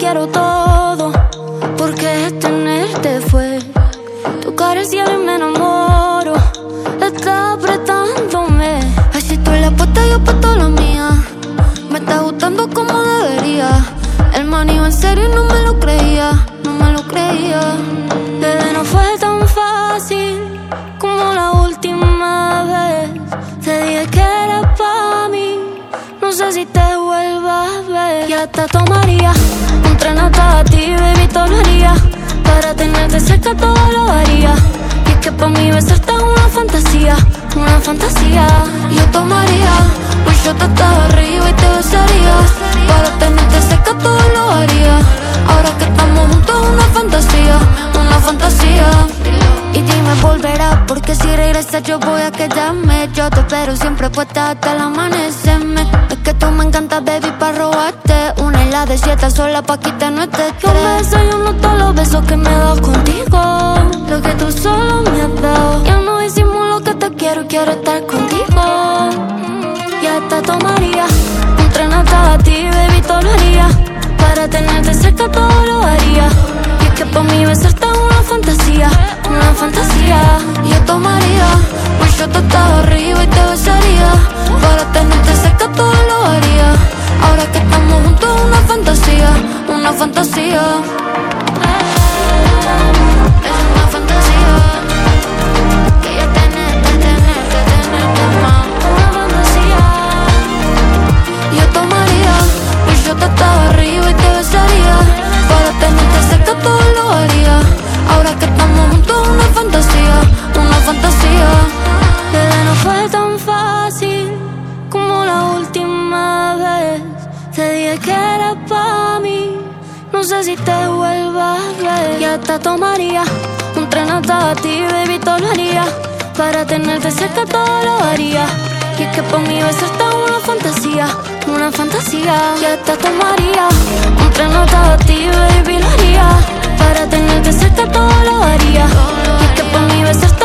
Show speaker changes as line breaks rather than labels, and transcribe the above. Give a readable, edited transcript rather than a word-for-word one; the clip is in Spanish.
quiero todo, porque tenerte fue tocar el cielo y me enamoro. Está apretándome. Ay, si tú le apuestas, yo apuesto la mía. Me está gustando como debería. El man iba en serio y no me lo creía. No me lo creía. Bebé, no fue tan fácil como la última vez. Te dije que era pa' mí. No sé si te vuelva a ver. Y hasta tomaría un tren hasta ti, baby, todo lo haría. Para tenerte cerca todo lo haría. Y es que pa' mí besarte es una fantasía. Una fantasía. Yo tomaría un shot hasta arriba y te besaría. Para tenerte cerca todo lo haría. Ahora que estamos juntos es una fantasía. Una fantasía. Y dime, volverá, porque si regresas yo voy a quedarme. Yo te espero siempre puesta hasta el amanecerme. Es que tú me encantas, baby, pa' robarte. Una isla desierta sola pa' quitarnos este estrés. Yo me desayuno todos los besos que me das contigo. Lo que tú solo me has dado. Ya no disimulo que te quiero y quiero estar contigo. Y hasta tomaría un tren hasta ti, baby, todo lo haría. Para tenerte cerca todo lo haría. Y es que pa' mí besarte es una fantasía. Una fantasía. Yo tomaría un shot hasta arriba y te besaría. Para tenerte cerca todo lo haría. Ahora que estamos juntos es una fantasía. Una fantasía. Es una fantasía. Que ya tenerte más. Una fantasía. Yo tomaría un shot hasta arriba y te besaría. Para tenerte cerca todo lo haría. Ahora que estamos juntos es una fantasía. Una fantasía. Bebé, no fue tan fácil como la última vez. Te dije que era pa' mí. No sé si te vuelva a ver. Y hasta tomaría un tren hasta ti, baby, todo lo haría. Para tenerte cerca todo lo haría. Y es que pa' mí besarte es una fantasía. Una fantasía. Y hasta tomaría un tren hasta ti, baby, lo haría. Para tenerte cerca todo lo haría. Y es que pa' mí besarte